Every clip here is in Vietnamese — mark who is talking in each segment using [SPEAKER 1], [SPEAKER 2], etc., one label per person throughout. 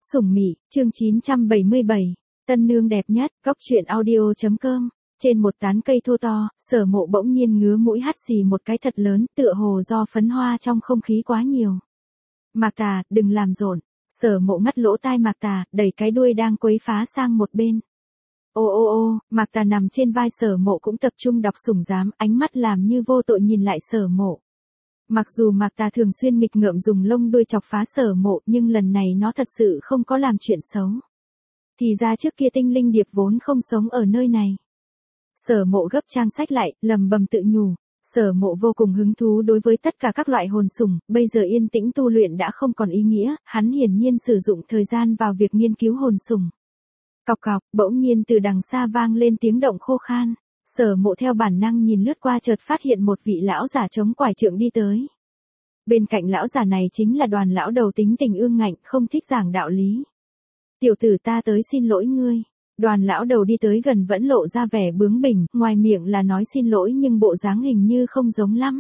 [SPEAKER 1] Sủng Mị, chương 977, tân nương đẹp nhất, góc truyện audio.com. Trên một tán cây thô to, Sở Mộ bỗng nhiên ngứa mũi hắt xì một cái thật lớn, tựa hồ do phấn hoa trong không khí quá nhiều. Mạc Tà, đừng làm rộn. Sở Mộ ngắt lỗ tai Mạc Tà, đẩy cái đuôi đang quấy phá sang một bên. Ô ô ô, Mạc Tà nằm trên vai Sở Mộ cũng tập trung đọc sủng giám, ánh mắt làm như vô tội nhìn lại Sở Mộ. Mặc dù Mạc Tà thường xuyên nghịch ngợm dùng lông đuôi chọc phá Sở Mộ, nhưng lần này nó thật sự không có làm chuyện xấu. Thì ra trước kia tinh linh điệp vốn không sống ở nơi này. Sở Mộ gấp trang sách lại, lầm bầm tự nhủ. Sở Mộ vô cùng hứng thú đối với tất cả các loại hồn sủng, bây giờ yên tĩnh tu luyện đã không còn ý nghĩa, hắn hiển nhiên sử dụng thời gian vào việc nghiên cứu hồn sủng. Cọc cọc, bỗng nhiên từ đằng xa vang lên tiếng động khô khan. Sở Mộ theo bản năng nhìn lướt qua, chợt phát hiện một vị lão giả chống quải trượng đi tới. Bên cạnh lão giả này chính là Đoàn lão đầu, tính tình ương ngạnh, không thích giảng đạo lý. Tiểu tử, ta tới xin lỗi ngươi. Đoàn lão đầu đi tới gần vẫn lộ ra vẻ bướng bỉnh, ngoài miệng là nói xin lỗi nhưng bộ dáng hình như không giống lắm.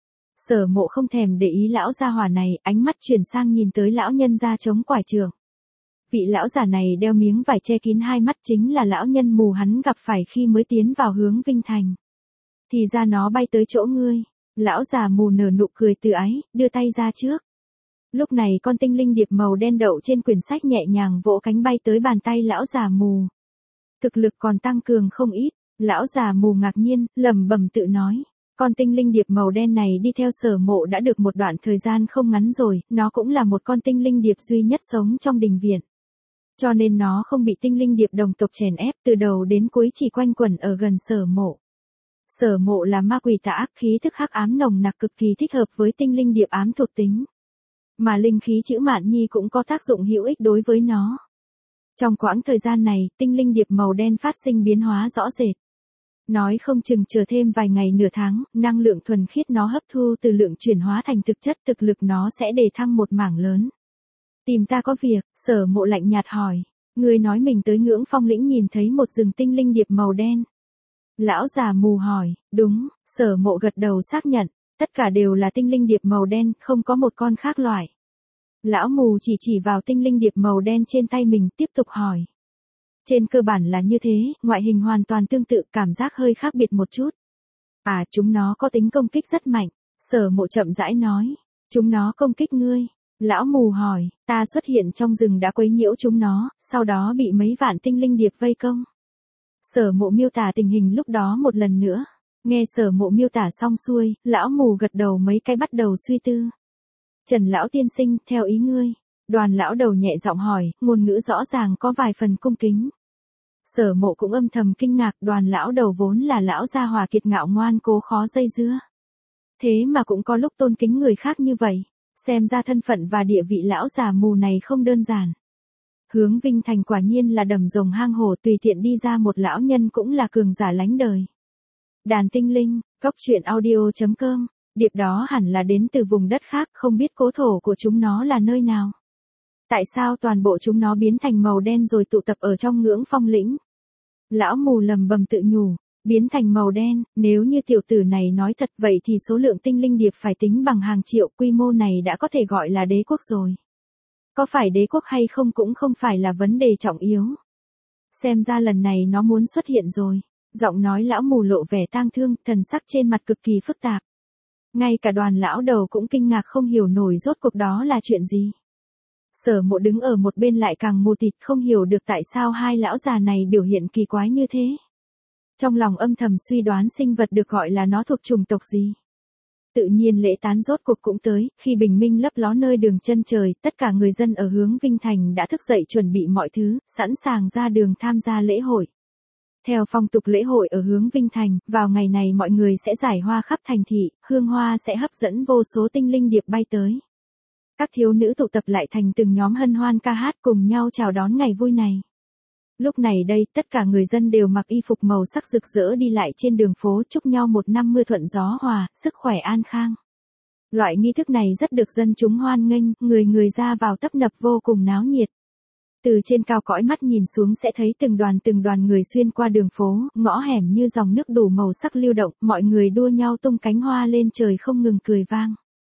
[SPEAKER 1] Sở Mộ không thèm để ý lão gia hỏa này, ánh mắt chuyển sang nhìn tới lão nhân gia chống quải trượng. Vị lão giả này đeo miếng vải che kín hai mắt, chính là lão nhân mù hắn gặp phải khi mới tiến vào hướng Vinh Thành. Thì ra nó bay tới chỗ ngươi. Lão già mù nở nụ cười từ ái, đưa tay ra trước. Lúc này con tinh linh điệp màu đen đậu trên quyển sách nhẹ nhàng vỗ cánh bay tới bàn tay lão già mù. Thực lực còn tăng cường không ít. Lão già mù ngạc nhiên, lẩm bẩm tự nói. Con tinh linh điệp màu đen này đi theo Sở Mộ đã được một đoạn thời gian không ngắn rồi, nó cũng là một con tinh linh điệp duy nhất sống trong đình viện. Cho nên nó không bị tinh linh điệp đồng tộc chèn ép, từ đầu đến cuối chỉ quanh quẩn ở gần Sở Mộ. Sở Mộ là ma quỷ tà ác, khí thức hắc ám nồng nặc, cực kỳ thích hợp với tinh linh điệp ám thuộc tính. Mà linh khí chữ Mạn Nhi cũng có tác dụng hữu ích đối với nó. Trong quãng thời gian này, tinh linh điệp màu đen phát sinh biến hóa rõ rệt. Nói không chừng chờ thêm vài ngày nửa tháng, năng lượng thuần khiết nó hấp thu từ lượng chuyển hóa thành thực chất, thực lực nó sẽ đề thăng một mảng lớn. Tìm ta có việc? Sở Mộ lạnh nhạt hỏi. Người nói mình tới Ngưỡng Phong lĩnh nhìn thấy một rừng tinh linh điệp màu đen. Lão già mù hỏi. Đúng. Sở Mộ gật đầu xác nhận. Tất cả đều là tinh linh điệp màu đen, không có một con khác loại. Lão mù chỉ vào tinh linh điệp màu đen trên tay mình, tiếp tục hỏi. Trên cơ bản là như thế, ngoại hình hoàn toàn tương tự, cảm giác hơi khác biệt một chút. À, chúng nó có tính công kích rất mạnh. Sở Mộ chậm rãi nói. Chúng nó công kích ngươi? Lão mù hỏi. Ta xuất hiện trong rừng đã quấy nhiễu chúng nó, sau đó bị mấy vạn tinh linh điệp vây công. Sở Mộ miêu tả tình hình lúc đó một lần nữa. Nghe Sở Mộ miêu tả xong xuôi, lão mù gật đầu mấy cái, bắt đầu suy tư. Trần lão tiên sinh, theo ý ngươi? Đoàn lão đầu nhẹ giọng hỏi, ngôn ngữ rõ ràng có vài phần cung kính. Sở Mộ cũng âm thầm kinh ngạc, Đoàn lão đầu vốn là lão gia hòa kiệt ngạo ngoan cố khó dây dưa. Thế mà cũng có lúc tôn kính người khác như vậy. Xem ra thân phận và địa vị lão già mù này không đơn giản. Hướng Vinh Thành quả nhiên là đầm rồng hang hổ, tùy tiện đi ra một lão nhân cũng là cường giả lánh đời. Đàn tinh linh, góc truyện audio.com. Điệp đó hẳn là đến từ vùng đất khác, không biết cố thổ của chúng nó là nơi nào. Tại sao toàn bộ chúng nó biến thành màu đen rồi tụ tập ở trong Ngưỡng Phong lĩnh? Lão mù lầm bầm tự nhủ. Biến thành màu đen, nếu như tiểu tử này nói thật vậy thì số lượng tinh linh điệp phải tính bằng hàng triệu, quy mô này đã có thể gọi là đế quốc rồi. Có phải đế quốc hay không cũng không phải là vấn đề trọng yếu. Xem ra lần này nó muốn xuất hiện rồi. Giọng nói lão mù lộ vẻ tang thương, thần sắc trên mặt cực kỳ phức tạp. Ngay cả Đoàn lão đầu cũng kinh ngạc không hiểu nổi rốt cuộc đó là chuyện gì. Sở Mộ đứng ở một bên lại càng mù tịt, không hiểu được tại sao hai lão già này biểu hiện kỳ quái như thế. Trong lòng âm thầm suy đoán sinh vật được gọi là nó thuộc chủng tộc gì. Tự nhiên lễ tán rốt cuộc cũng tới, khi bình minh lấp ló nơi đường chân trời, tất cả người dân ở hướng Vinh Thành đã thức dậy chuẩn bị mọi thứ, sẵn sàng ra đường tham gia lễ hội. Theo phong tục lễ hội ở hướng Vinh Thành, vào ngày này mọi người sẽ rải hoa khắp thành thị, hương hoa sẽ hấp dẫn vô số tinh linh điệp bay tới. Các thiếu nữ tụ tập lại thành từng nhóm hân hoan ca hát cùng nhau chào đón ngày vui này. Lúc này đây, tất cả người dân đều mặc y phục màu sắc rực rỡ đi lại trên đường phố, chúc nhau một năm mưa thuận gió hòa, sức khỏe an khang. Loại nghi thức này rất được dân chúng hoan nghênh, người người ra vào tấp nập vô cùng náo nhiệt. Từ trên cao cõi mắt nhìn xuống sẽ thấy từng đoàn người xuyên qua đường phố, ngõ hẻm như dòng nước đủ màu sắc lưu động, mọi người đua nhau tung cánh hoa lên trời không ngừng cười vang.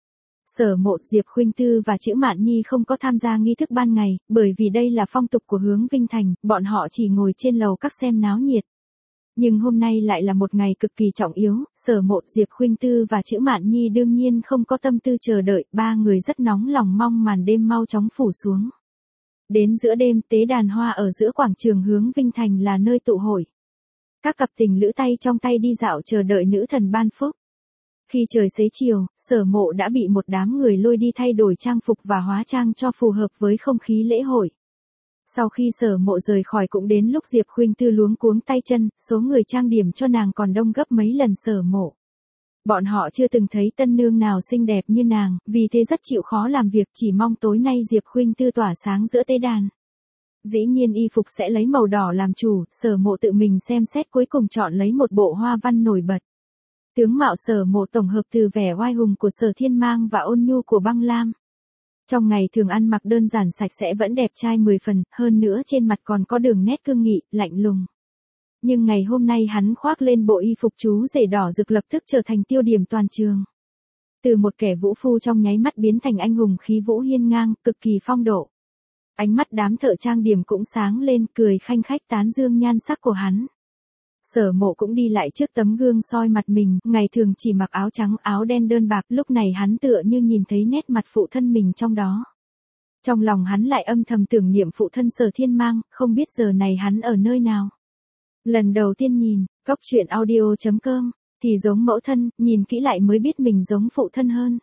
[SPEAKER 1] Sở Mộ, Diệp Khuynh Tư và Chữ Mạn Nhi không có tham gia nghi thức ban ngày, bởi vì đây là phong tục của Hướng Vinh Thành, bọn họ chỉ ngồi trên lầu các xem náo nhiệt. Nhưng hôm nay lại là một ngày cực kỳ trọng yếu, Sở Mộ, Diệp Khuynh Tư và Chữ Mạn Nhi đương nhiên không có tâm tư chờ đợi, ba người rất nóng lòng mong màn đêm mau chóng phủ xuống. Đến giữa đêm, tế đàn hoa ở giữa quảng trường Hướng Vinh Thành là nơi tụ hội. Các cặp tình lữ tay trong tay đi dạo chờ đợi nữ thần ban phúc. Khi trời xế chiều, Sở Mộ đã bị một đám người lôi đi thay đổi trang phục và hóa trang cho phù hợp với không khí lễ hội. Sau khi Sở Mộ rời khỏi cũng đến lúc Diệp Khuynh Tư luống cuống tay chân, số người trang điểm cho nàng còn đông gấp mấy lần Sở Mộ. Bọn họ chưa từng thấy tân nương nào xinh đẹp như nàng, vì thế rất chịu khó làm việc, chỉ mong tối nay Diệp Khuynh Tư tỏa sáng giữa tế đàn. Dĩ nhiên y phục sẽ lấy màu đỏ làm chủ, Sở Mộ tự mình xem xét cuối cùng chọn lấy một bộ hoa văn nổi bật. Tướng mạo Sở Mộ tổng hợp từ vẻ oai hùng của Sở Thiên Mang và ôn nhu của Băng Lam. Trong ngày thường ăn mặc đơn giản sạch sẽ vẫn đẹp trai 10 phần, hơn nữa trên mặt còn có đường nét cương nghị, lạnh lùng. Nhưng ngày hôm nay hắn khoác lên bộ y phục chú rể đỏ rực lập tức trở thành tiêu điểm toàn trường. Từ một kẻ vũ phu trong nháy mắt biến thành anh hùng khí vũ hiên ngang, cực kỳ phong độ. Ánh mắt đám thợ trang điểm cũng sáng lên, cười khanh khách tán dương nhan sắc của hắn. Sở Mộ cũng đi lại trước tấm gương soi mặt mình, ngày thường chỉ mặc áo trắng áo đen đơn bạc, lúc này hắn tựa như nhìn thấy nét mặt phụ thân mình trong đó. Trong lòng hắn lại âm thầm tưởng niệm phụ thân Sở Thiên Mang, không biết giờ này hắn ở nơi nào. Lần đầu tiên nhìn, Cóc Truyện Audio.com, thì giống mẫu thân, nhìn kỹ lại mới biết mình giống phụ thân hơn.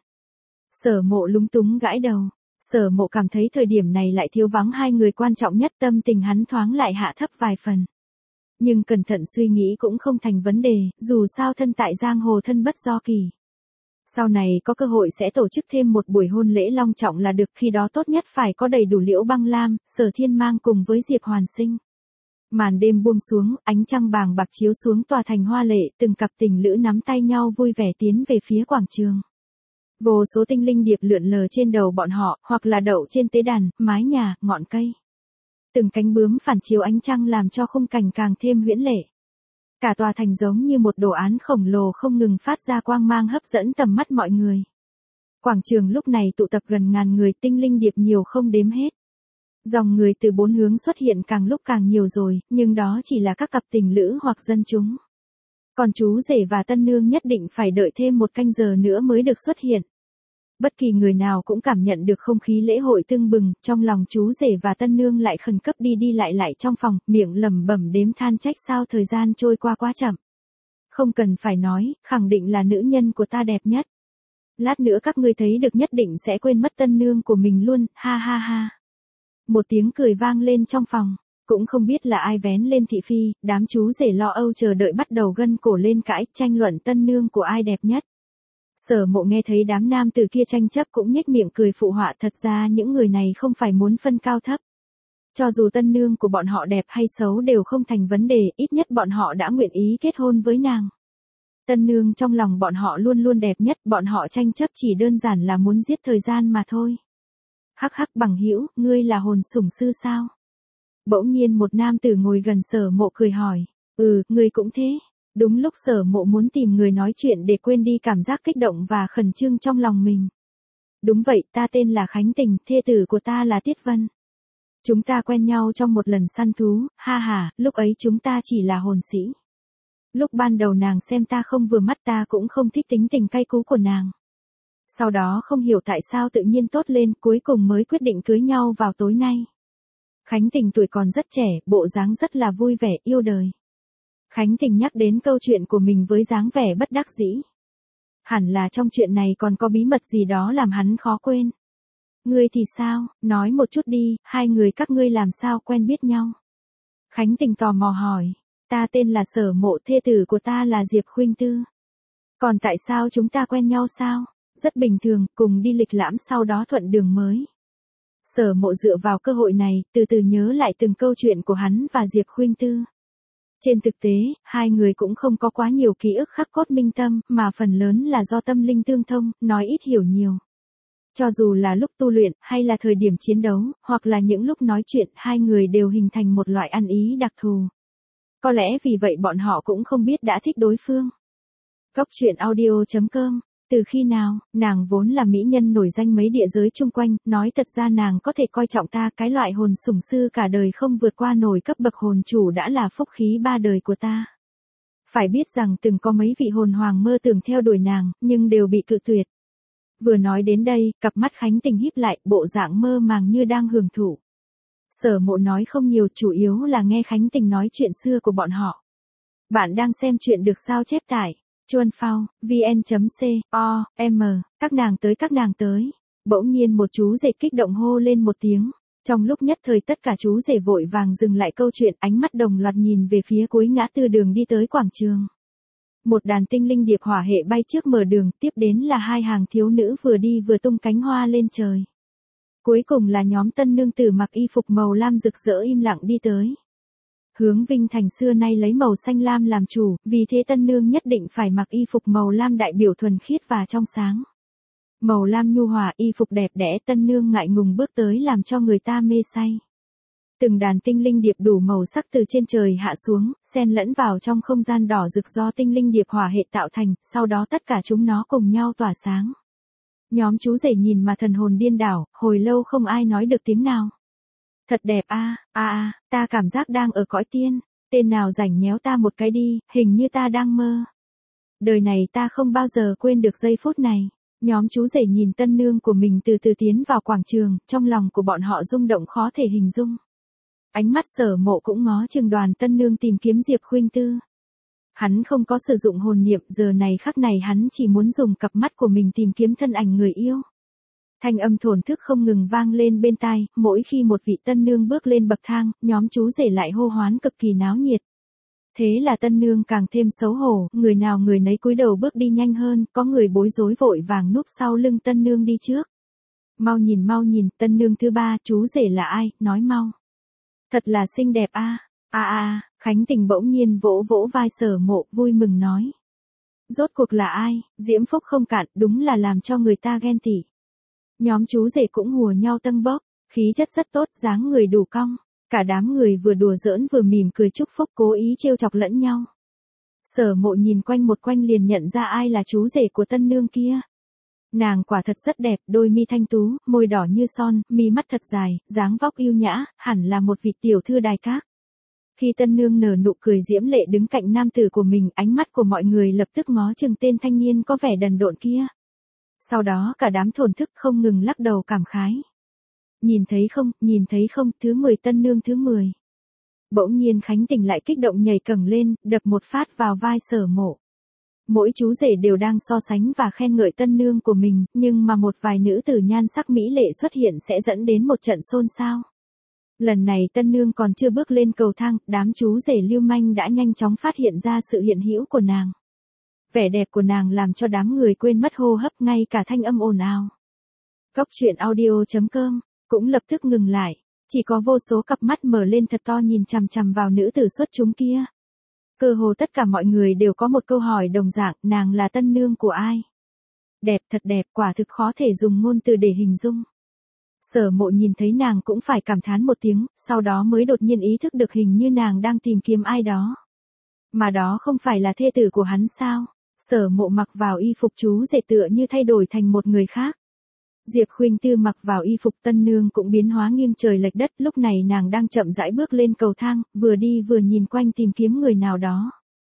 [SPEAKER 1] Sở Mộ lúng túng gãi đầu. Sở Mộ cảm thấy thời điểm này lại thiếu vắng hai người quan trọng nhất, tâm tình hắn thoáng lại hạ thấp vài phần. Nhưng cẩn thận suy nghĩ cũng không thành vấn đề, dù sao thân tại giang hồ thân bất do kỳ. Sau này có cơ hội sẽ tổ chức thêm một buổi hôn lễ long trọng là được, khi đó tốt nhất phải có đầy đủ Liễu Băng Lam, Sở Thiên Mang cùng với Diệp Hoàn Sinh. Màn đêm buông xuống, ánh trăng bàng bạc chiếu xuống tòa thành hoa lệ, từng cặp tình lữ nắm tay nhau vui vẻ tiến về phía quảng trường. Vô số tinh linh điệp lượn lờ trên đầu bọn họ, hoặc là đậu trên tế đàn, mái nhà, ngọn cây. Từng cánh bướm phản chiếu ánh trăng làm cho khung cảnh càng thêm huyễn lệ. Cả tòa thành giống như một đồ án khổng lồ không ngừng phát ra quang mang hấp dẫn tầm mắt mọi người. Quảng trường lúc này tụ tập gần ngàn người, tinh linh điệp nhiều không đếm hết. Dòng người từ bốn hướng xuất hiện càng lúc càng nhiều rồi, nhưng đó chỉ là các cặp tình lữ hoặc dân chúng. Còn chú rể và tân nương nhất định phải đợi thêm một canh giờ nữa mới được xuất hiện. Bất kỳ người nào cũng cảm nhận được không khí lễ hội tưng bừng, trong lòng chú rể và tân nương lại khẩn cấp đi đi lại trong phòng, miệng lẩm bẩm đếm than trách sao thời gian trôi qua quá chậm. Không cần phải nói, khẳng định là nữ nhân của ta đẹp nhất. Lát nữa các ngươi thấy được nhất định sẽ quên mất tân nương của mình luôn, ha ha ha. Một tiếng cười vang lên trong phòng, cũng không biết là ai vén lên thị phi, đám chú rể lo âu chờ đợi bắt đầu gân cổ lên cãi, tranh luận tân nương của ai đẹp nhất. Sở Mộ nghe thấy đám nam từ kia tranh chấp cũng nhếch miệng cười phụ họa, thật ra những người này không phải muốn phân cao thấp. Cho dù tân nương của bọn họ đẹp hay xấu đều không thành vấn đề, ít nhất bọn họ đã nguyện ý kết hôn với nàng. Tân nương trong lòng bọn họ luôn luôn đẹp nhất, bọn họ tranh chấp chỉ đơn giản là muốn giết thời gian mà thôi. Hắc hắc bằng hữu, ngươi là hồn sủng sư sao? Bỗng nhiên một nam tử ngồi gần Sở Mộ cười hỏi, ngươi cũng thế. Đúng lúc Sở Mộ muốn tìm người nói chuyện để quên đi cảm giác kích động và khẩn trương trong lòng mình. Đúng vậy, ta tên là Khánh Tình, thê tử của ta là Tiết Vân. Chúng ta quen nhau trong một lần săn thú, ha ha, lúc ấy chúng ta chỉ là hồn sĩ. Lúc ban đầu nàng xem ta không vừa mắt, ta cũng không thích tính tình cay cú của nàng. Sau đó không hiểu tại sao tự nhiên tốt lên, cuối cùng mới quyết định cưới nhau vào tối nay. Khánh Tình tuổi còn rất trẻ, bộ dáng rất là vui vẻ, yêu đời. Khánh Tình nhắc đến câu chuyện của mình với dáng vẻ bất đắc dĩ. Hẳn là trong chuyện này còn có bí mật gì đó làm hắn khó quên. Ngươi thì sao, nói một chút đi, hai người các ngươi làm sao quen biết nhau? Khánh Tình tò mò hỏi, ta tên là Sở Mộ, thê tử của ta là Diệp Khuynh Tư. Còn tại sao chúng ta quen nhau sao? Rất bình thường, cùng đi lịch lãm sau đó thuận đường mới. Sở Mộ dựa vào cơ hội này, từ từ nhớ lại từng câu chuyện của hắn và Diệp Khuynh Tư. Trên thực tế, hai người cũng không có quá nhiều ký ức khắc cốt minh tâm, mà phần lớn là do tâm linh tương thông, nói ít hiểu nhiều. Cho dù là lúc tu luyện, hay là thời điểm chiến đấu, hoặc là những lúc nói chuyện, hai người đều hình thành một loại ăn ý đặc thù. Có lẽ vì vậy bọn họ cũng không biết đã thích đối phương. Cóc Truyện Audio.com Từ khi nào, nàng vốn là mỹ nhân nổi danh mấy địa giới chung quanh, nói thật ra nàng có thể coi trọng ta, cái loại hồn sủng sư cả đời không vượt qua nổi cấp bậc hồn chủ đã là phúc khí ba đời của ta. Phải biết rằng từng có mấy vị hồn hoàng mơ tưởng theo đuổi nàng, nhưng đều bị cự tuyệt. Vừa nói đến đây, cặp mắt Khánh Tình híp lại, bộ dạng mơ màng như đang hưởng thụ. Sở Mộ nói không nhiều, chủ yếu là nghe Khánh Tình nói chuyện xưa của bọn họ. Bạn đang xem chuyện được sao chép tại Chuan Phao, vn.com, các nàng tới. Bỗng nhiên một chú rể kích động hô lên một tiếng. Trong lúc nhất thời tất cả chú rể vội vàng dừng lại câu chuyện, ánh mắt đồng loạt nhìn về phía cuối ngã tư đường đi tới quảng trường. Một đàn tinh linh điệp hỏa hệ bay trước mở đường, tiếp đến là hai hàng thiếu nữ vừa đi vừa tung cánh hoa lên trời. Cuối cùng là nhóm tân nương tử mặc y phục màu lam rực rỡ im lặng đi tới. Hướng Vinh Thành xưa nay lấy màu xanh lam làm chủ, vì thế tân nương nhất định phải mặc y phục màu lam đại biểu thuần khiết và trong sáng. Màu lam nhu hòa, y phục đẹp đẽ, tân nương ngại ngùng bước tới làm cho người ta mê say. Từng đàn tinh linh điệp đủ màu sắc từ trên trời hạ xuống, xen lẫn vào trong không gian đỏ rực do tinh linh điệp hỏa hệ tạo thành, sau đó tất cả chúng nó cùng nhau tỏa sáng. Nhóm chú rể nhìn mà thần hồn điên đảo, hồi lâu không ai nói được tiếng nào. Thật đẹp ta cảm giác đang ở cõi tiên, tên nào rảnh nhéo ta một cái đi, hình như ta đang mơ. Đời này ta không bao giờ quên được giây phút này. Nhóm chú rể nhìn tân nương của mình từ từ tiến vào quảng trường, trong lòng của bọn họ rung động khó thể hình dung. Ánh mắt Sở Mộ cũng ngó chừng đoàn tân nương tìm kiếm Diệp Khuynh Tư. Hắn không có sử dụng hồn niệm, giờ này khắc này hắn chỉ muốn dùng cặp mắt của mình tìm kiếm thân ảnh người yêu. Thanh âm thổn thức không ngừng vang lên bên tai, mỗi khi một vị tân nương bước lên bậc thang, nhóm chú rể lại hô hoán cực kỳ náo nhiệt. Thế là tân nương càng thêm xấu hổ, người nào người nấy cúi đầu bước đi nhanh hơn, có người bối rối vội vàng núp sau lưng tân nương đi trước. Mau nhìn, tân nương thứ ba, chú rể là ai, nói mau. Thật là xinh đẹp Khánh Tình bỗng nhiên vỗ vỗ vai Sở Mộ, vui mừng nói. Rốt cuộc là ai, diễm phúc không cạn, đúng là làm cho người ta ghen tị. Nhóm chú rể cũng hùa nhau tâng bốc, khí chất rất tốt, dáng người đủ cong. Cả đám người vừa đùa giỡn vừa mỉm cười chúc phúc, cố ý trêu chọc lẫn nhau. Sở Mộ nhìn quanh một quanh liền nhận ra ai là chú rể của tân nương kia. Nàng quả thật rất đẹp, đôi mi thanh tú, môi đỏ như son, mi mắt thật dài, dáng vóc yêu nhã, hẳn là một vị tiểu thư đài các. Khi tân nương nở nụ cười diễm lệ đứng cạnh nam tử của mình, ánh mắt của mọi người lập tức ngó chừng tên thanh niên có vẻ đần độn kia. Sau đó cả đám thổn thức không ngừng lắc đầu cảm khái. Nhìn thấy không, thứ 10 tân nương thứ 10. Bỗng nhiên Khánh Tình lại kích động nhảy cẳng lên, đập một phát vào vai Sở Mộ. Mỗi chú rể đều đang so sánh và khen ngợi tân nương của mình, nhưng mà một vài nữ tử nhan sắc mỹ lệ xuất hiện sẽ dẫn đến một trận xôn xao. Lần này tân nương còn chưa bước lên cầu thang, đám chú rể lưu manh đã nhanh chóng phát hiện ra sự hiện hữu của nàng. Vẻ đẹp của nàng làm cho đám người quên mất hô hấp, ngay cả thanh âm ồn ào. Góc truyện audio.com cũng lập tức ngừng lại, chỉ có vô số cặp mắt mở lên thật to nhìn chằm chằm vào nữ tử xuất chúng kia. Cơ hồ tất cả mọi người đều có một câu hỏi đồng dạng, nàng là tân nương của ai? Đẹp, thật đẹp, quả thực khó thể dùng ngôn từ để hình dung. Sở Mộ nhìn thấy nàng cũng phải cảm thán một tiếng, sau đó mới đột nhiên ý thức được hình như nàng đang tìm kiếm ai đó. Mà đó không phải là thê tử của hắn sao? Sở Mộ mặc vào y phục chú rể tựa như thay đổi thành một người khác. Diệp Khuynh Tư mặc vào y phục tân nương cũng biến hóa nghiêng trời lệch đất, lúc này nàng đang chậm rãi bước lên cầu thang, vừa đi vừa nhìn quanh tìm kiếm người nào đó.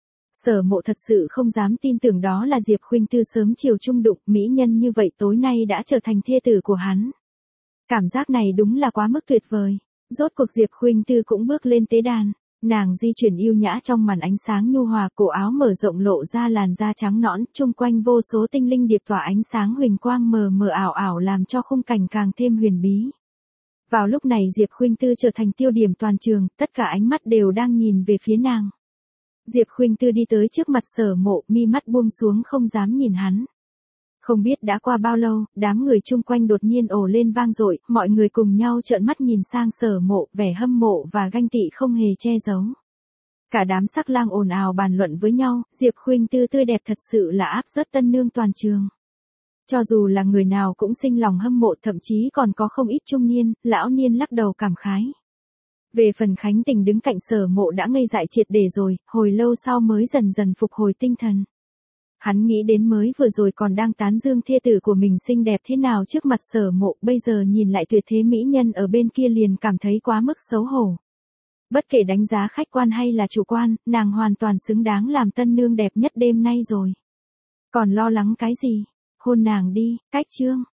[SPEAKER 1] Sở Mộ thật sự không dám tin tưởng đó là Diệp Khuynh Tư sớm chiều chung đụng, mỹ nhân như vậy tối nay đã trở thành thê tử của hắn. Cảm giác này đúng là quá mức tuyệt vời. Rốt cuộc Diệp Khuynh Tư cũng bước lên tế đàn. Nàng di chuyển yêu nhã trong màn ánh sáng nhu hòa, cổ áo mở rộng lộ ra làn da trắng nõn, chung quanh vô số tinh linh điệp tỏa ánh sáng huỳnh quang mờ mờ ảo ảo làm cho khung cảnh càng thêm huyền bí. Vào lúc này Diệp Khuynh Tư trở thành tiêu điểm toàn trường, tất cả ánh mắt đều đang nhìn về phía nàng. Diệp Khuynh Tư đi tới trước mặt Sở Mộ, mi mắt buông xuống không dám nhìn hắn. Không biết đã qua bao lâu, đám người chung quanh đột nhiên ồ lên vang dội, mọi người cùng nhau trợn mắt nhìn sang Sở Mộ, vẻ hâm mộ và ganh tị không hề che giấu. Cả đám sắc lang ồn ào bàn luận với nhau, Diệp Khuynh Tư tươi đẹp thật sự là áp rớt tân nương toàn trường. Cho dù là người nào cũng sinh lòng hâm mộ, thậm chí còn có không ít trung niên, lão niên lắc đầu cảm khái. Về phần Khánh Tình đứng cạnh Sở Mộ đã ngây dại triệt để rồi, hồi lâu sau mới dần dần phục hồi tinh thần. Hắn nghĩ đến mới vừa rồi còn đang tán dương thê tử của mình xinh đẹp thế nào trước mặt Sở Mộ, bây giờ nhìn lại tuyệt thế mỹ nhân ở bên kia liền cảm thấy quá mức xấu hổ. Bất kể đánh giá khách quan hay là chủ quan, nàng hoàn toàn xứng đáng làm tân nương đẹp nhất đêm nay rồi. Còn lo lắng cái gì? Hôn nàng đi, cách chương.